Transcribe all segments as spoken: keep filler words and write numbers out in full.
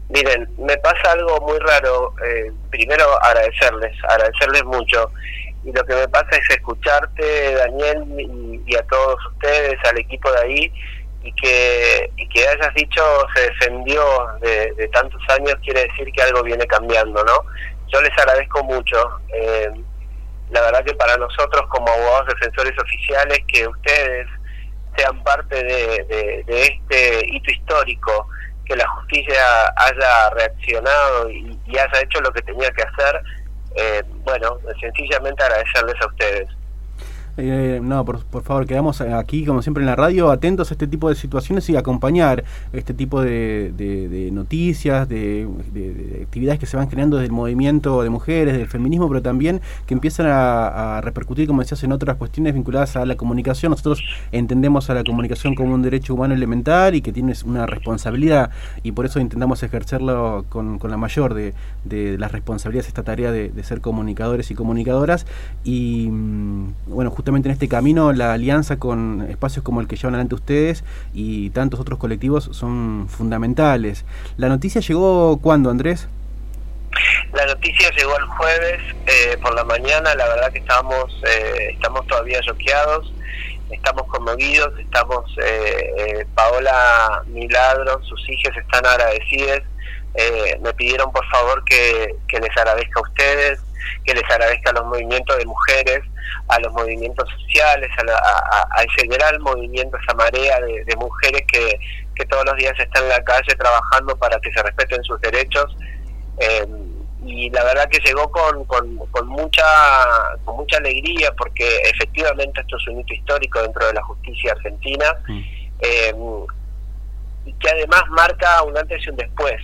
Miren, me pasa algo muy raro. Eh, primero agradecerles, agradecerles mucho. Y lo que me pasa es escucharte, Daniel, y, y a todos ustedes, al equipo de ahí, y que y que hayas dicho se defendió de, de tantos años, quiere decir que algo viene cambiando, ¿no? Yo les agradezco mucho. Eh, la verdad que para nosotros como abogados defensores oficiales, que ustedes sean parte de, de, de este hito histórico, que la justicia haya reaccionado y, y haya hecho lo que tenía que hacer, eh, bueno, sencillamente agradecerles a ustedes. Eh, no, por, por favor, quedamos aquí, como siempre en la radio, atentos a este tipo de situaciones y acompañar este tipo de, de, de noticias, de, de, de actividades que se van generando desde el movimiento de mujeres, del feminismo, pero también que empiezan a, a repercutir, como decías, en otras cuestiones vinculadas a la comunicación. Nosotros entendemos a la comunicación como un derecho humano elemental y que tiene una responsabilidad, y por eso intentamos ejercerlo con, con la mayor de, de las responsabilidades, esta tarea de, de ser comunicadores y comunicadoras. Y bueno, justamente Justamente en este camino, la alianza con espacios como el que llevan adelante ustedes y tantos otros colectivos son fundamentales. ¿La noticia llegó cuándo, Andrés? La noticia llegó el jueves eh, por la mañana. La verdad que estamos eh, estamos todavía choqueados, estamos conmovidos, estamos eh, eh, Paola Milagros, sus hijas están agradecidas. Eh, me pidieron por favor que, que les agradezca a ustedes, que les agradezca a los movimientos de mujeres, a los movimientos sociales, a, la, a, a ese gran movimiento, esa marea de, de mujeres que, que todos los días están en la calle trabajando para que se respeten sus derechos. Eh, y la verdad que llegó con, con, con mucha con mucha alegría, porque efectivamente esto es un hito histórico dentro de la justicia argentina, mm. eh, y que además marca un antes y un después.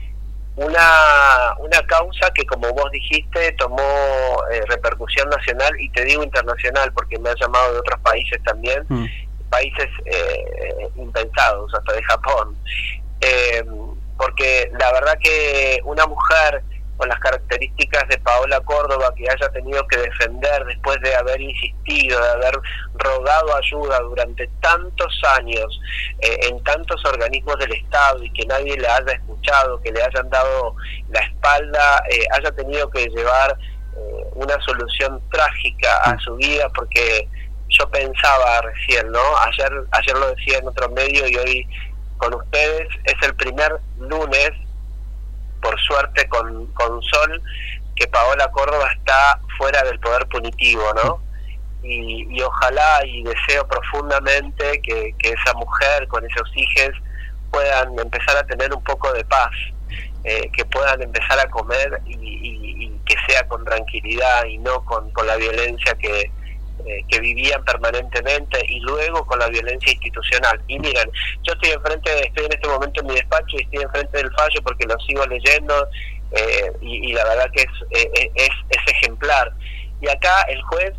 Una una causa que, como vos dijiste, tomó eh, repercusión nacional, y te digo internacional porque me han llamado de otros países también, mm. países eh, impensados, hasta de Japón, eh, porque la verdad que una mujer con las características de Paola Córdoba, que haya tenido que defender después de haber insistido, de haber rogado ayuda durante tantos años eh, en tantos organismos del Estado, y que nadie le haya escuchado, que le hayan dado la espalda, eh, haya tenido que llevar eh, una solución trágica a su vida, porque yo pensaba recién, ¿no? Ayer, ayer lo decía en otro medio y hoy con ustedes, es el primer lunes, por suerte con, con Sol, que Paola Córdoba está fuera del poder punitivo, ¿no? Y, y ojalá y deseo profundamente que, que esa mujer con esos hijos puedan empezar a tener un poco de paz, eh, que puedan empezar a comer y, y, y que sea con tranquilidad y no con, con la violencia que, eh, que vivían permanentemente, y luego con la violencia institucional. Y miren, yo estoy enfrente, estoy en este momento en mi despacho y estoy enfrente del fallo porque lo sigo leyendo, eh, y, y la verdad que es, eh, es, es ejemplar. Y acá el juez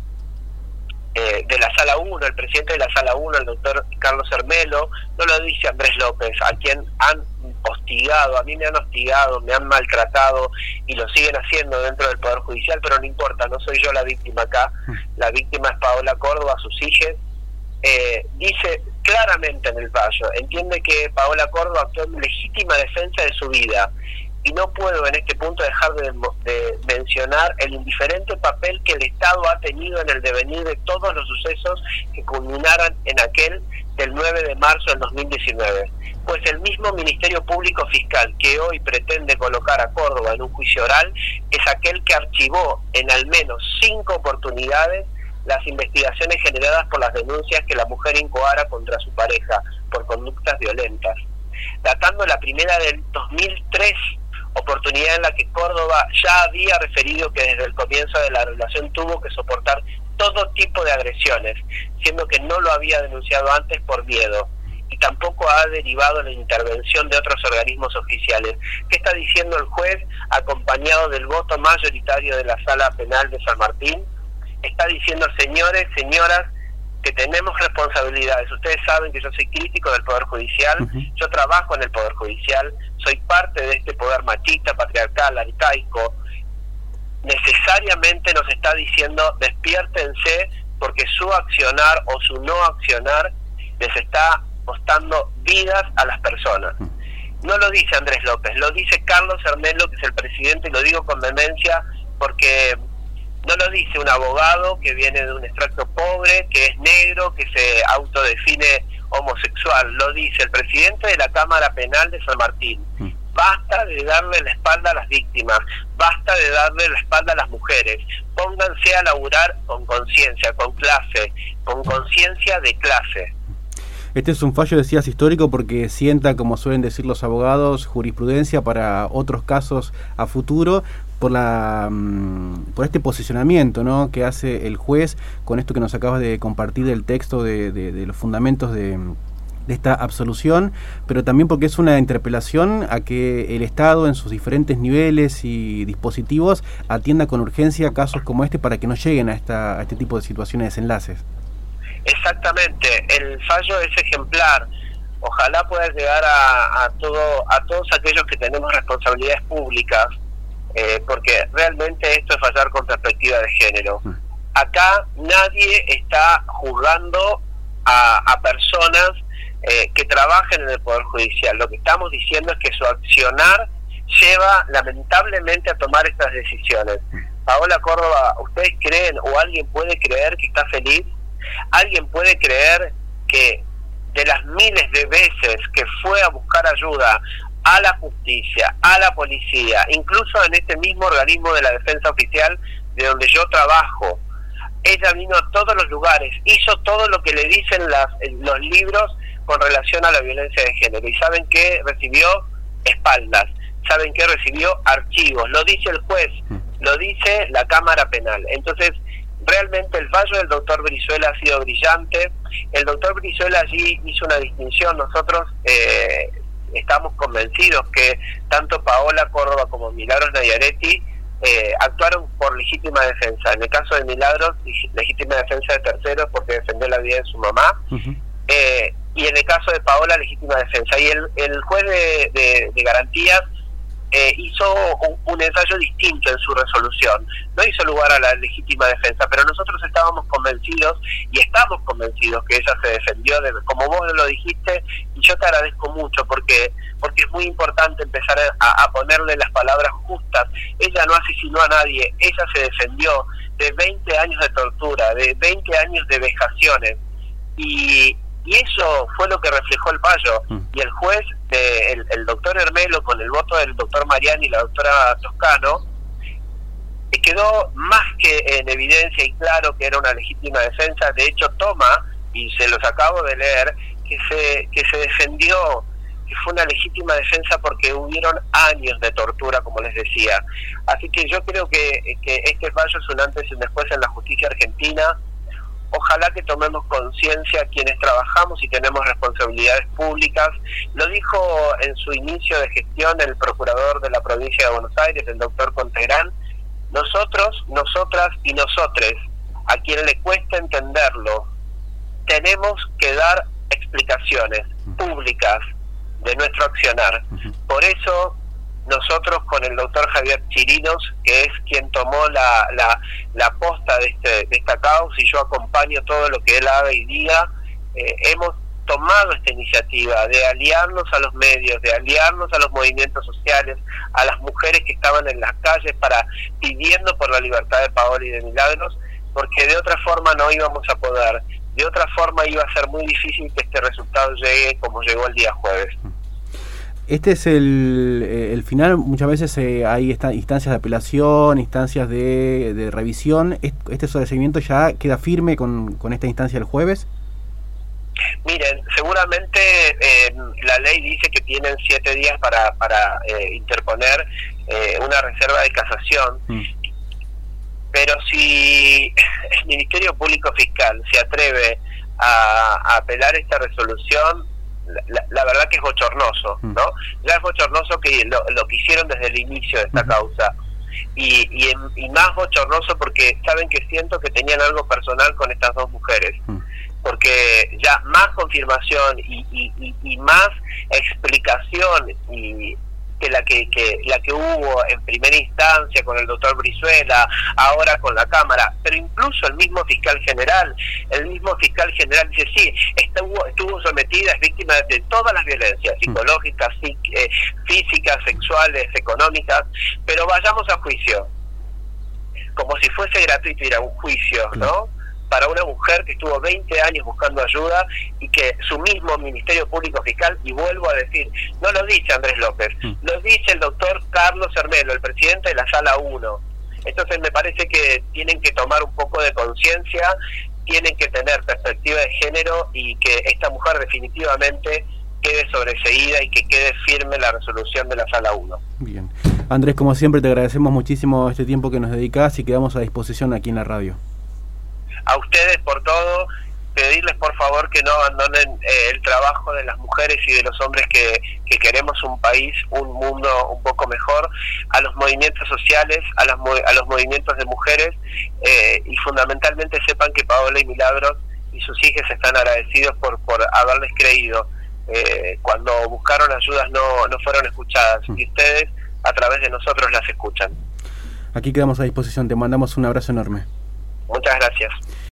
eh, de la Sala uno, el presidente de la Sala uno, el doctor Carlos Hermelo, no lo dice Andrés López, a quien han hostigado, a mí me han hostigado, me han maltratado y lo siguen haciendo dentro del Poder Judicial, pero no importa, no soy yo la víctima acá, la víctima es Paola Córdoba, sus hijas. Eh, dice claramente en el fallo, entiende que Paola Córdoba actuó en legítima defensa de su vida, y no puedo en este punto dejar de, de mencionar el indiferente papel que el Estado ha tenido en el devenir de todos los sucesos que culminaran en aquel del nueve de marzo del dos mil diecinueve. Pues el mismo Ministerio Público Fiscal que hoy pretende colocar a Córdoba en un juicio oral es aquel que archivó en al menos cinco oportunidades las investigaciones generadas por las denuncias que la mujer incoara contra su pareja por conductas violentas, datando la primera del dos mil tres, oportunidad en la que Córdoba ya había referido que desde el comienzo de la relación tuvo que soportar todo tipo de agresiones, siendo que no lo había denunciado antes por miedo, y tampoco ha derivado la intervención de otros organismos oficiales. ¿Qué está diciendo el juez, acompañado del voto mayoritario de la Sala Penal de San Martín? Está diciendo, señores, señoras, que tenemos responsabilidades. Ustedes saben que yo soy crítico del Poder Judicial, uh-huh. Yo trabajo en el Poder Judicial, soy parte de este poder machista, patriarcal, arcaico. Necesariamente nos está diciendo, despiértense, porque su accionar o su no accionar les está costando vidas a las personas. no lo dice Andrés López, lo dice Carlos Hermelo, que es el presidente, y lo digo con vehemencia porque no lo dice un abogado que viene de un extracto pobre, que es negro, que se autodefine homosexual, lo dice el presidente de la Cámara Penal de San Martín. Mm. Basta de darle la espalda a las víctimas, basta de darle la espalda a las mujeres, pónganse a laburar con conciencia, con clase, con conciencia de clase. Este es un fallo, decías, histórico porque sienta, como suelen decir los abogados, jurisprudencia para otros casos a futuro por la por este posicionamiento, ¿no?, que hace el juez con esto que nos acabas de compartir del texto de, de, de los fundamentos de, de esta absolución, pero también porque es una interpelación a que el Estado en sus diferentes niveles y dispositivos atienda con urgencia casos como este para que no lleguen a, esta, a este tipo de situaciones, desenlaces. Exactamente, el fallo es ejemplar. Ojalá pueda llegar a, a todo a todos aquellos que tenemos responsabilidades públicas, eh, porque realmente esto es fallar con perspectiva de género. Acá nadie está juzgando a, a personas eh, que trabajen en el Poder Judicial. Lo que estamos diciendo es que su accionar lleva lamentablemente a tomar estas decisiones. Paola Córdoba, ¿ustedes creen o alguien puede creer que está feliz? ¿Alguien puede creer que de las miles de veces que fue a buscar ayuda a la justicia, a la policía, incluso en este mismo organismo de la defensa oficial de donde yo trabajo, ella vino a todos los lugares, hizo todo lo que le dicen las, los libros con relación a la violencia de género? ¿Y saben qué recibió? Espaldas. ¿Saben qué recibió? Archivos. Lo dice el juez, lo dice la Cámara Penal. Entonces, realmente el fallo del doctor Brizuela ha sido brillante. El doctor Brizuela allí hizo una distinción. Nosotros eh, estamos convencidos que tanto Paola Córdoba como Milagros Nayaretti eh, actuaron por legítima defensa. En el caso de Milagros, legítima defensa de terceros porque defendió la vida de su mamá. Uh-huh. eh, y en el caso de Paola, legítima defensa. Y el, el juez de, de, de garantías Eh, hizo un, un ensayo distinto en su resolución, no hizo lugar a la legítima defensa, pero nosotros estábamos convencidos y estamos convencidos que ella se defendió, de, como vos lo dijiste, y yo te agradezco mucho porque porque es muy importante empezar a, a ponerle las palabras justas. Ella no asesinó a nadie, ella se defendió de veinte años de tortura, de veinte años de vejaciones, y Y eso fue lo que reflejó el fallo. Y el juez, de, el, el doctor Hermelo, con el voto del doctor Mariani y la doctora Toscano, quedó más que en evidencia y claro que era una legítima defensa. De hecho, toma, y se los acabo de leer, que se, que se defendió, que fue una legítima defensa porque hubieron años de tortura, como les decía. Así que yo creo que, que este fallo es un antes y un después en la justicia argentina. Ojalá que tomemos conciencia quienes trabajamos y tenemos responsabilidades públicas. Lo dijo en su inicio de gestión el procurador de la provincia de Buenos Aires, el doctor Contegrán. Nosotros, nosotras y nosotres, a quien le cuesta entenderlo, tenemos que dar explicaciones públicas de nuestro accionar. Por eso nosotros con el doctor Javier Chirinos, que es quien tomó la, la, la posta de, este, de esta causa, y yo acompaño todo lo que él haga y diga, eh, hemos tomado esta iniciativa de aliarnos a los medios, de aliarnos a los movimientos sociales, a las mujeres que estaban en las calles para pidiendo por la libertad de Paola y de Milagros, porque de otra forma no íbamos a poder, de otra forma iba a ser muy difícil que este resultado llegue como llegó el día jueves. Este es el, el final. Muchas veces eh, hay esta, instancias de apelación, instancias de, de revisión. ¿Este sobreseimiento ya queda firme con, con esta instancia del jueves? Miren, seguramente eh, la ley dice que tienen siete días para, para eh, interponer eh, una reserva de casación, mm. pero si el Ministerio Público Fiscal se atreve a, a apelar esta resolución, La, la verdad que es bochornoso, ¿no? Ya es bochornoso que lo, lo que hicieron desde el inicio de esta uh-huh. causa, y, y, y más bochornoso porque saben que siento que tenían algo personal con estas dos mujeres, uh-huh. porque ya más confirmación y, y, y, y más explicación y que la que, que la que hubo en primera instancia con el doctor Brizuela, ahora con la Cámara, pero incluso el mismo fiscal general, el mismo fiscal general dice sí, estuvo, estuvo sometida, es víctima de todas las violencias, psicológicas, psí, eh, físicas, sexuales, económicas, pero vayamos a juicio, como si fuese gratuito ir a un juicio, ¿no? Para una mujer que estuvo veinte años buscando ayuda y que su mismo Ministerio Público Fiscal, y vuelvo a decir, no lo dice Andrés López, mm. lo dice el doctor Carlos Hermelo, el presidente de la Sala uno. Entonces me parece que tienen que tomar un poco de conciencia, tienen que tener perspectiva de género y que esta mujer definitivamente quede sobreseída y que quede firme la resolución de la Sala uno. Bien. Andrés, como siempre te agradecemos muchísimo este tiempo que nos dedicás y quedamos a disposición aquí en la radio. A ustedes por todo, pedirles por favor que no abandonen eh, el trabajo de las mujeres y de los hombres que, que queremos un país, un mundo un poco mejor, a los movimientos sociales, a, las, a los movimientos de mujeres, eh, y fundamentalmente sepan que Paola y Milagros y sus hijas están agradecidos por, por haberles creído. Eh, cuando buscaron ayudas no, no fueron escuchadas, y ustedes a través de nosotros las escuchan. Aquí quedamos a disposición, te mandamos un abrazo enorme. Muchas gracias.